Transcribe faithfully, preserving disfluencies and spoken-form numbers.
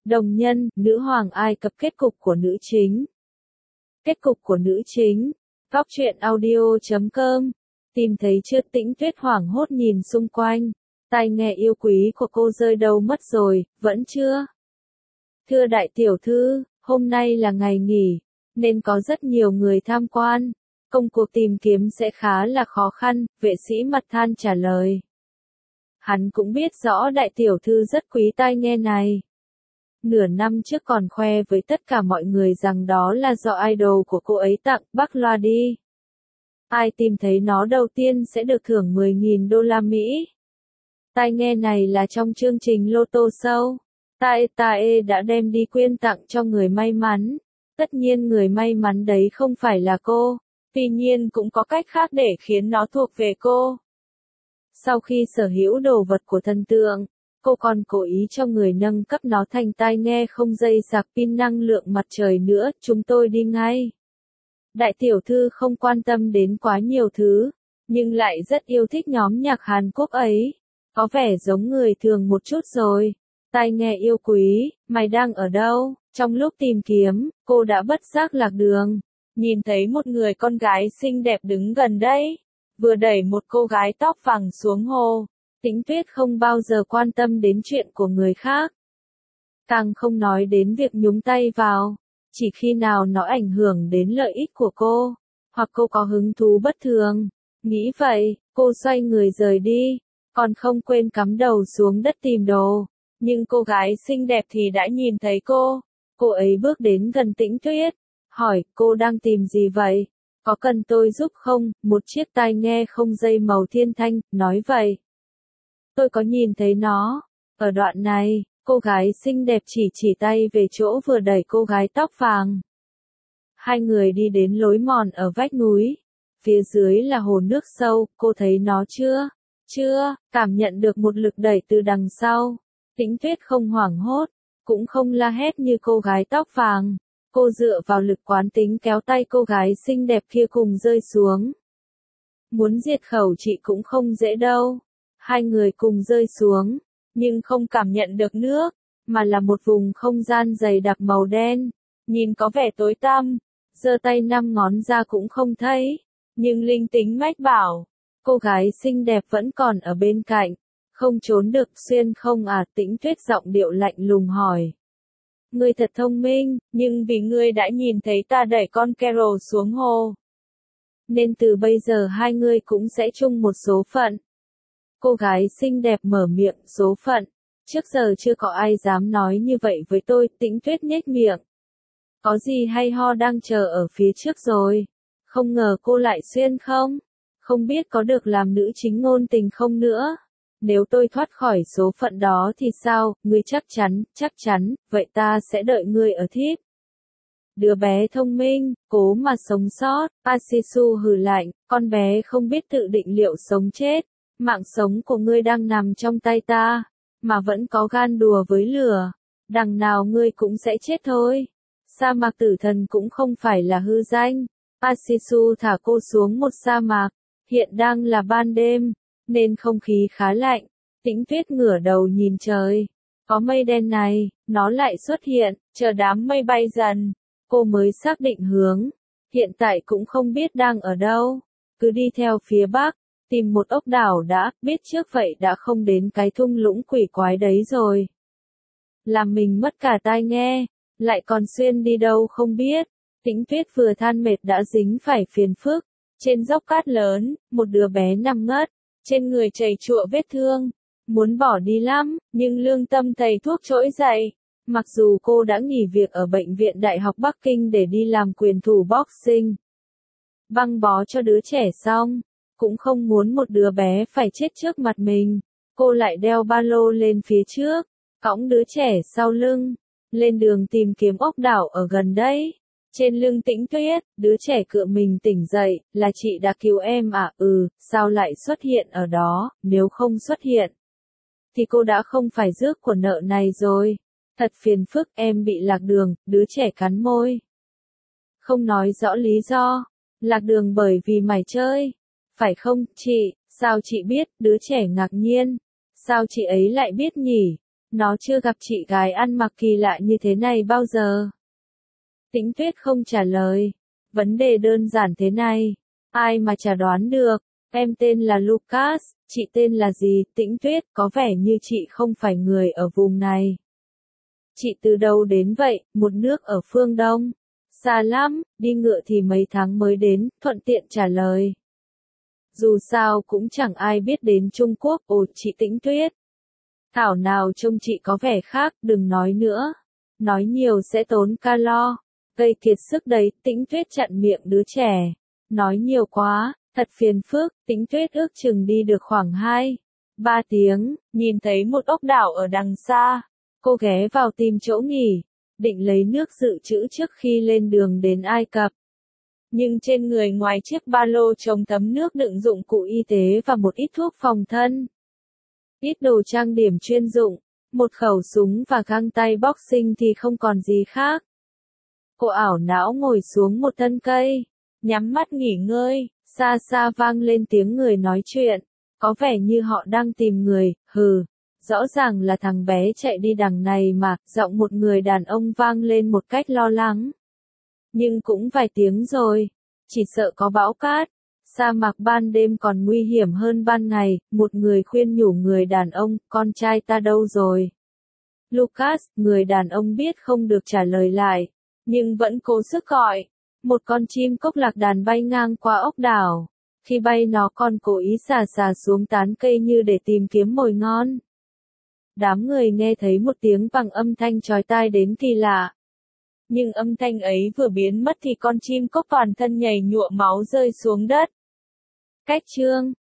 Đồng nhân, nữ hoàng Ai Cập kết cục của nữ chính. Kết cục của nữ chính. Góc truyện audio chấm com. Tìm thấy chưa? Tĩnh Tuyết hoảng hốt nhìn xung quanh. Tai nghe yêu quý của cô rơi đâu mất rồi, vẫn chưa? Thưa đại tiểu thư, hôm nay là ngày nghỉ, nên có rất nhiều người tham quan. Công cuộc tìm kiếm sẽ khá là khó khăn, vệ sĩ mặt than trả lời. Hắn cũng biết rõ đại tiểu thư rất quý tai nghe này. Nửa năm trước còn khoe với tất cả mọi người rằng đó là do idol của cô ấy tặng, bắc loa đi. Ai tìm thấy nó đầu tiên sẽ được thưởng mười nghìn đô la Mỹ. Tai nghe này là trong chương trình Lotto Show. Tae Tae đã đem đi quyên tặng cho người may mắn. Tất nhiên người may mắn đấy không phải là cô. Tuy nhiên cũng có cách khác để khiến nó thuộc về cô. Sau khi sở hữu đồ vật của thần tượng, cô còn cố ý cho người nâng cấp nó thành tai nghe không dây sạc pin năng lượng mặt trời nữa, chúng tôi đi ngay. Đại tiểu thư không quan tâm đến quá nhiều thứ, nhưng lại rất yêu thích nhóm nhạc Hàn Quốc ấy. Có vẻ giống người thường một chút rồi. Tai nghe yêu quý, mày đang ở đâu? Trong lúc tìm kiếm, cô đã bất giác lạc đường. Nhìn thấy một người con gái xinh đẹp đứng gần đấy. Vừa đẩy một cô gái tóc vàng xuống hồ. Tĩnh Tuyết không bao giờ quan tâm đến chuyện của người khác. Càng không nói đến việc nhúng tay vào. Chỉ khi nào nó ảnh hưởng đến lợi ích của cô. Hoặc cô có hứng thú bất thường. Nghĩ vậy, cô xoay người rời đi. Còn không quên cắm đầu xuống đất tìm đồ. Nhưng cô gái xinh đẹp thì đã nhìn thấy cô. Cô ấy bước đến gần Tĩnh Tuyết. Hỏi, cô đang tìm gì vậy? Có cần tôi giúp không? Một chiếc tai nghe không dây màu thiên thanh, nói vậy. Tôi có nhìn thấy nó. Ở đoạn này, cô gái xinh đẹp chỉ chỉ tay về chỗ vừa đẩy cô gái tóc vàng. Hai người đi đến lối mòn ở vách núi. Phía dưới là hồ nước sâu, cô thấy nó chưa? Chưa, cảm nhận được một lực đẩy từ đằng sau. Tĩnh Tuyết không hoảng hốt, cũng không la hét như cô gái tóc vàng. Cô dựa vào lực quán tính kéo tay cô gái xinh đẹp kia cùng rơi xuống. Muốn diệt khẩu chị cũng không dễ đâu. Hai người cùng rơi xuống, nhưng không cảm nhận được nước, mà là một vùng không gian dày đặc màu đen, nhìn có vẻ tối tăm, giơ tay năm ngón ra cũng không thấy, nhưng linh tính mách bảo, cô gái xinh đẹp vẫn còn ở bên cạnh, không trốn được xuyên không à? Tĩnh Tuyết giọng điệu lạnh lùng hỏi. Ngươi thật thông minh, nhưng vì ngươi đã nhìn thấy ta đẩy con Carol xuống hồ. Nên từ bây giờ hai ngươi cũng sẽ chung một số phận. Cô gái xinh đẹp mở miệng, số phận. Trước giờ chưa có ai dám nói như vậy với tôi, Tĩnh Tuyết nhếch miệng. Có gì hay ho đang chờ ở phía trước rồi. Không ngờ cô lại xuyên không? Không biết có được làm nữ chính ngôn tình không nữa. Nếu tôi thoát khỏi số phận đó thì sao? Ngươi chắc chắn, chắc chắn, vậy ta sẽ đợi ngươi ở thiếp. Đứa bé thông minh, cố mà sống sót, Asisu hừ lạnh, con bé không biết tự định liệu sống chết. Mạng sống của ngươi đang nằm trong tay ta, mà vẫn có gan đùa với lửa. Đằng nào ngươi cũng sẽ chết thôi. Sa mạc tử thần cũng không phải là hư danh. Asisu thả cô xuống một sa mạc. Hiện đang là ban đêm, nên không khí khá lạnh. Tĩnh Tuyết ngửa đầu nhìn trời. Có mây đen này, nó lại xuất hiện, chờ đám mây bay dần. Cô mới xác định hướng. Hiện tại cũng không biết đang ở đâu. Cứ đi theo phía bắc. Tìm một ốc đảo đã, biết trước vậy đã không đến cái thung lũng quỷ quái đấy rồi. Làm mình mất cả tai nghe, lại còn xuyên đi đâu không biết. Tĩnh Tuyết vừa than mệt đã dính phải phiền phức. Trên dốc cát lớn, một đứa bé nằm ngất, trên người chảy chụa vết thương. Muốn bỏ đi lắm, nhưng lương tâm thầy thuốc trỗi dậy. Mặc dù cô đã nghỉ việc ở Bệnh viện Đại học Bắc Kinh để đi làm quyền thủ boxing. Băng bó cho đứa trẻ xong. Cũng không muốn một đứa bé phải chết trước mặt mình. Cô lại đeo ba lô lên phía trước, cõng đứa trẻ sau lưng, lên đường tìm kiếm ốc đảo ở gần đây. Trên lưng Tĩnh Tuyết, đứa trẻ cựa mình tỉnh dậy, là chị đã cứu em à? Ừ, sao lại xuất hiện ở đó? Nếu không xuất hiện, thì cô đã không phải rước của nợ này rồi. Thật phiền phức, em bị lạc đường, đứa trẻ cắn môi. Không nói rõ lý do, lạc đường bởi vì mải chơi. Phải không, chị? Sao chị biết? Đứa trẻ ngạc nhiên. Sao chị ấy lại biết nhỉ? Nó chưa gặp chị gái ăn mặc kỳ lạ như thế này bao giờ. Tĩnh Tuyết không trả lời. Vấn đề đơn giản thế này. Ai mà chả đoán được. Em tên là Lucas, chị tên là gì? Tĩnh Tuyết, có vẻ như chị không phải người ở vùng này. Chị từ đâu đến vậy? Một nước ở phương Đông. Xa lắm, đi ngựa thì mấy tháng mới đến, thuận tiện trả lời. Dù sao cũng chẳng ai biết đến Trung Quốc. Ồ, chị Tĩnh Tuyết. Thảo nào trông chị có vẻ khác, đừng nói nữa. Nói nhiều sẽ tốn calo. Gây kiệt sức đấy, Tĩnh Tuyết chặn miệng đứa trẻ. Nói nhiều quá, thật phiền phức. Tĩnh Tuyết ước chừng đi được khoảng hai, ba tiếng, nhìn thấy một ốc đảo ở đằng xa. Cô ghé vào tìm chỗ nghỉ, định lấy nước dự trữ trước khi lên đường đến Ai Cập. Nhưng trên người ngoài chiếc ba lô trông tấm nước đựng dụng cụ y tế và một ít thuốc phòng thân, ít đồ trang điểm chuyên dụng, một khẩu súng và găng tay boxing thì không còn gì khác. Cô ảo não ngồi xuống một thân cây, nhắm mắt nghỉ ngơi, xa xa vang lên tiếng người nói chuyện, có vẻ như họ đang tìm người, hừ, rõ ràng là thằng bé chạy đi đằng này mà, giọng một người đàn ông vang lên một cách lo lắng. Nhưng cũng vài tiếng rồi, chỉ sợ có bão cát. Sa mạc ban đêm còn nguy hiểm hơn ban ngày, một người khuyên nhủ người đàn ông, con trai ta đâu rồi? Lucas, người đàn ông biết không được trả lời lại, nhưng vẫn cố sức gọi. Một con chim cốc lạc đàn bay ngang qua ốc đảo. Khi bay nó còn cố ý xà xà xuống tán cây như để tìm kiếm mồi ngon. Đám người nghe thấy một tiếng bằng âm thanh chói tai đến kỳ lạ. Nhưng âm thanh ấy vừa biến mất thì con chim cốc toàn thân nhảy nhụa máu rơi xuống đất. Cách chương